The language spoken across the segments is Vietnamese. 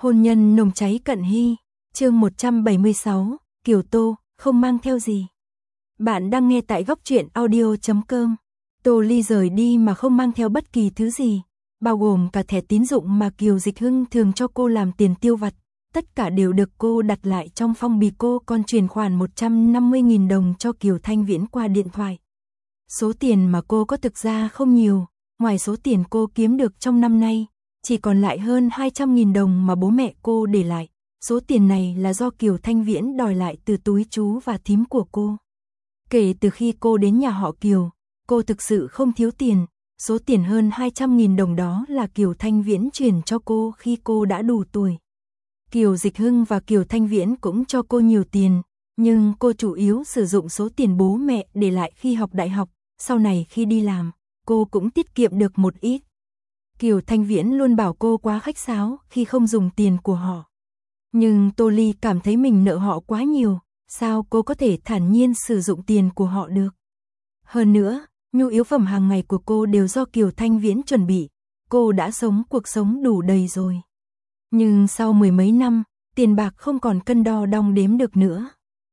Hôn nhân nồng cháy cận hy, chương 176, Kiều Tô, không mang theo gì. Bạn đang nghe tại góc truyện audio.com. Tô Ly rời đi mà không mang theo bất kỳ thứ gì, bao gồm cả thẻ tín dụng mà Kiều Dịch Hưng thường cho cô làm tiền tiêu vặt. Tất cả đều được cô đặt lại trong phong bì, cô còn chuyển khoản 150.000 đồng cho Kiều Thanh Viễn qua điện thoại. Số tiền mà cô có thực ra không nhiều, ngoài số tiền cô kiếm được trong năm nay, chỉ còn lại hơn 200.000 đồng mà bố mẹ cô để lại. Số tiền này là do Kiều Thanh Viễn đòi lại từ túi chú và thím của cô. Kể từ khi cô đến nhà họ Kiều, cô thực sự không thiếu tiền. Số tiền hơn 200.000 đồng đó là Kiều Thanh Viễn chuyển cho cô khi cô đã đủ tuổi. Kiều Dịch Hưng và Kiều Thanh Viễn cũng cho cô nhiều tiền, nhưng cô chủ yếu sử dụng số tiền bố mẹ để lại khi học đại học. Sau này khi đi làm, cô cũng tiết kiệm được một ít. Kiều Thanh Viễn luôn bảo cô quá khách sáo khi không dùng tiền của họ. Nhưng Tô Ly cảm thấy mình nợ họ quá nhiều, sao cô có thể thản nhiên sử dụng tiền của họ được. Hơn nữa, nhu yếu phẩm hàng ngày của cô đều do Kiều Thanh Viễn chuẩn bị, cô đã sống cuộc sống đủ đầy rồi. Nhưng sau mười mấy năm, tiền bạc không còn cân đo đong đếm được nữa.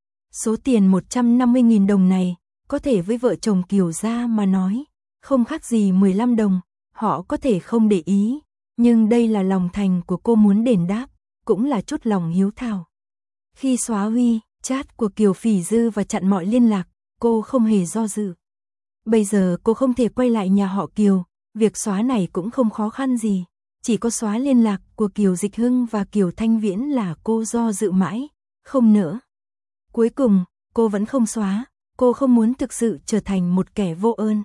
Số tiền 150.000 đồng này, có thể với vợ chồng Kiều gia mà nói, không khác gì 15 đồng, họ có thể không để ý, nhưng đây là lòng thành của cô muốn đền đáp, cũng là chút lòng hiếu thảo. Khi xóa WeChat của Kiều Phỉ Dư và chặn mọi liên lạc, cô không hề do dự. Bây giờ cô không thể quay lại nhà họ Kiều, việc xóa này cũng không khó khăn gì, chỉ có xóa liên lạc của Kiều Dịch Hưng và Kiều Thanh Viễn là cô do dự mãi, không nỡ. Cuối cùng, cô vẫn không xóa, cô không muốn thực sự trở thành một kẻ vô ơn.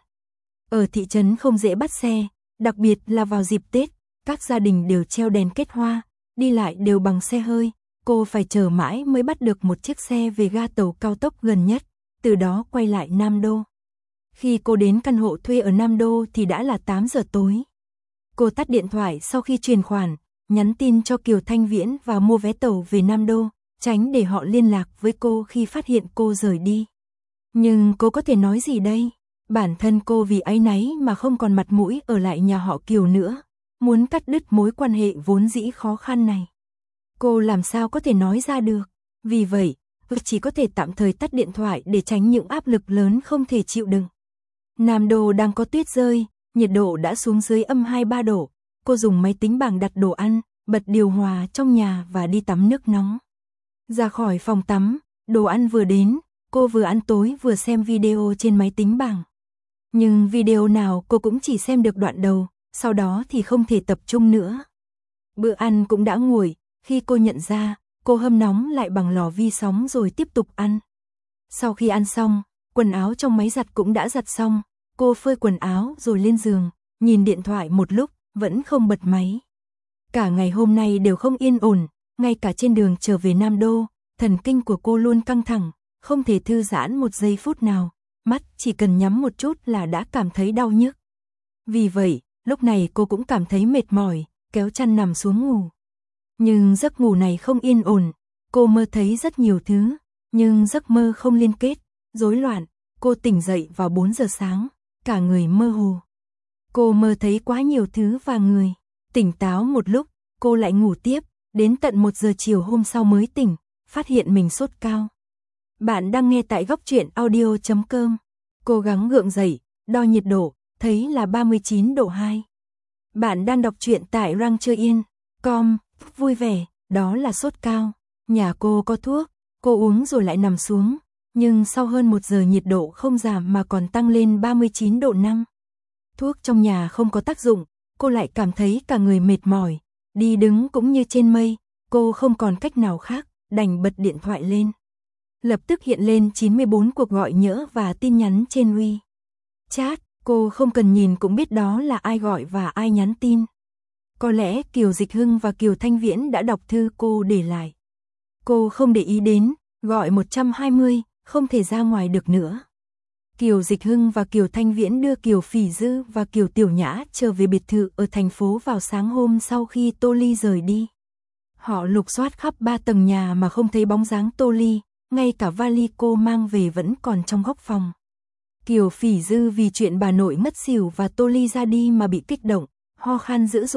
Ở thị trấn không dễ bắt xe, đặc biệt là vào dịp Tết, các gia đình đều treo đèn kết hoa, đi lại đều bằng xe hơi, cô phải chờ mãi mới bắt được một chiếc xe về ga tàu cao tốc gần nhất, từ đó quay lại Nam Đô. Khi cô đến căn hộ thuê ở Nam Đô thì đã là 8 giờ tối. Cô tắt điện thoại sau khi chuyển khoản, nhắn tin cho Kiều Thanh Viễn và mua vé tàu về Nam Đô, tránh để họ liên lạc với cô khi phát hiện cô rời đi. Nhưng cô có thể nói gì đây? Bản thân cô vì áy náy mà không còn mặt mũi ở lại nhà họ Kiều nữa, muốn cắt đứt mối quan hệ vốn dĩ khó khăn này. Cô làm sao có thể nói ra được? Vì vậy, cô chỉ có thể tạm thời tắt điện thoại để tránh những áp lực lớn không thể chịu đựng. Nam Đô đang có tuyết rơi, nhiệt độ đã xuống dưới âm 23 độ. Cô dùng máy tính bảng đặt đồ ăn, bật điều hòa trong nhà và đi tắm nước nóng. Ra khỏi phòng tắm, đồ ăn vừa đến, cô vừa ăn tối vừa xem video trên máy tính bảng. Nhưng video nào cô cũng chỉ xem được đoạn đầu, sau đó thì không thể tập trung nữa. Bữa ăn cũng đã nguội, khi cô nhận ra, cô hâm nóng lại bằng lò vi sóng rồi tiếp tục ăn. Sau khi ăn xong, quần áo trong máy giặt cũng đã giặt xong, cô phơi quần áo rồi lên giường, nhìn điện thoại một lúc, vẫn không bật máy. Cả ngày hôm nay đều không yên ổn, ngay cả trên đường trở về Nam Đô, thần kinh của cô luôn căng thẳng, không thể thư giãn một giây phút nào, mắt chỉ cần nhắm một chút là đã cảm thấy đau nhức. Vì vậy, lúc này cô cũng cảm thấy mệt mỏi, kéo chăn nằm xuống ngủ. Nhưng giấc ngủ này không yên ổn, cô mơ thấy rất nhiều thứ, nhưng giấc mơ không liên kết, rối loạn, cô tỉnh dậy vào 4 giờ sáng, cả người mơ hồ. Cô mơ thấy quá nhiều thứ và người, tỉnh táo một lúc, cô lại ngủ tiếp, đến tận 1 giờ chiều hôm sau mới tỉnh, phát hiện mình sốt cao. Bạn đang nghe tại góc truyện audio.com. Cố gắng gượng dậy, đo nhiệt độ, thấy là 39 độ 2. Bạn đang đọc truyện tại rangchơ.com, vui vẻ, đó là sốt cao. Nhà cô có thuốc, cô uống rồi lại nằm xuống, nhưng sau hơn 1 giờ nhiệt độ không giảm mà còn tăng lên 39 độ 5. Thuốc trong nhà không có tác dụng, cô lại cảm thấy cả người mệt mỏi, đi đứng cũng như trên mây, cô không còn cách nào khác, đành bật điện thoại lên. Lập tức hiện lên 94 cuộc gọi nhỡ và tin nhắn trên WeChat, cô không cần nhìn cũng biết đó là ai gọi và ai nhắn tin. Có lẽ Kiều Dịch Hưng và Kiều Thanh Viễn đã đọc thư cô để lại. Cô không để ý đến, gọi 120, không thể ra ngoài được nữa. Kiều Dịch Hưng và Kiều Thanh Viễn đưa Kiều Phỉ Dư và Kiều Tiểu Nhã trở về biệt thự ở thành phố vào sáng hôm sau khi Tô Ly rời đi. Họ lục soát khắp 3 tầng nhà mà không thấy bóng dáng Tô Ly, ngay cả vali cô mang về vẫn còn trong góc phòng. Kiều Phỉ Dư vì chuyện bà nội ngất xỉu và Tô Ly ra đi mà bị kích động, ho khan dữ dội,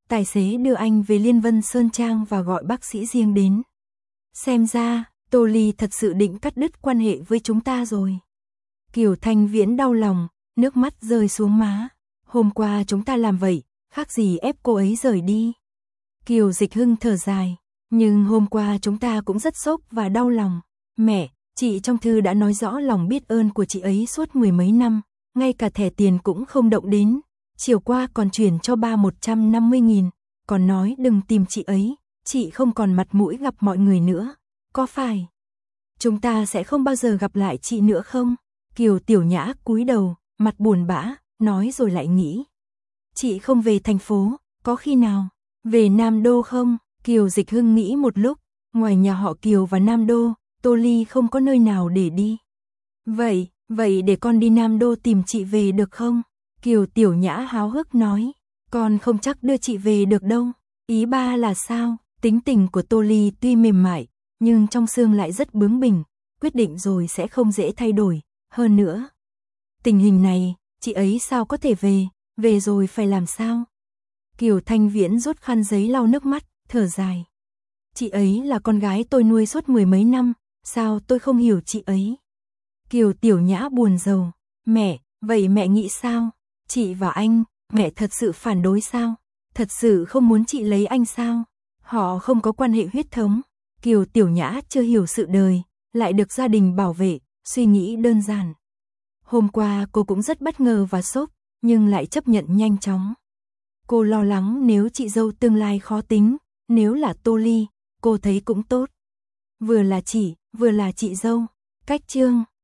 Tài xế đưa anh về Liên Vân Sơn Trang và gọi bác sĩ riêng đến. Xem ra, Tô Ly thật sự định cắt đứt quan hệ với chúng ta rồi. Kiều Thanh Viễn đau lòng, nước mắt rơi xuống má. Hôm qua chúng ta làm vậy, khác gì ép cô ấy rời đi. Kiều Dịch Hưng thở dài, nhưng hôm qua chúng ta cũng rất sốc và đau lòng. Mẹ, chị trong thư đã nói rõ lòng biết ơn của chị ấy suốt 10 mấy năm, ngay cả thẻ tiền cũng không động đến. Chiều qua còn chuyển cho ba 150.000, còn nói đừng tìm chị ấy, chị không còn mặt mũi gặp mọi người nữa. Có phải chúng ta sẽ không bao giờ gặp lại chị nữa không? Kiều Tiểu Nhã cúi đầu, mặt buồn bã, nói rồi lại nghĩ. Chị không về thành phố, có khi nào về Nam Đô không? Kiều Dịch Hưng nghĩ một lúc, ngoài nhà họ Kiều và Nam Đô, Tô Ly không có nơi nào để đi. Vậy để con đi Nam Đô tìm chị về được không? Kiều Tiểu Nhã háo hức nói, con không chắc đưa chị về được đâu. Ý ba là sao? Tính tình của Tô Ly tuy mềm mại, nhưng trong xương lại rất bướng bỉnh, quyết định rồi sẽ không dễ thay đổi. Hơn nữa, tình hình này, chị ấy sao có thể về rồi phải làm sao? Kiều Thanh Viễn rút khăn giấy lau nước mắt, thở dài. Chị ấy là con gái tôi nuôi suốt 10 mấy năm, sao tôi không hiểu chị ấy? Kiều Tiểu Nhã buồn rầu, mẹ, vậy mẹ nghĩ sao? Chị và anh, mẹ thật sự phản đối sao? Thật sự không muốn chị lấy anh sao? Họ không có quan hệ huyết thống. Kiều Tiểu Nhã chưa hiểu sự đời, lại được gia đình bảo vệ, suy nghĩ đơn giản. Hôm qua cô cũng rất bất ngờ và sốc, nhưng lại chấp nhận nhanh chóng. Cô lo lắng nếu chị dâu tương lai khó tính, nếu là Tô Ly, cô thấy cũng tốt. Vừa là chị dâu. Cách chương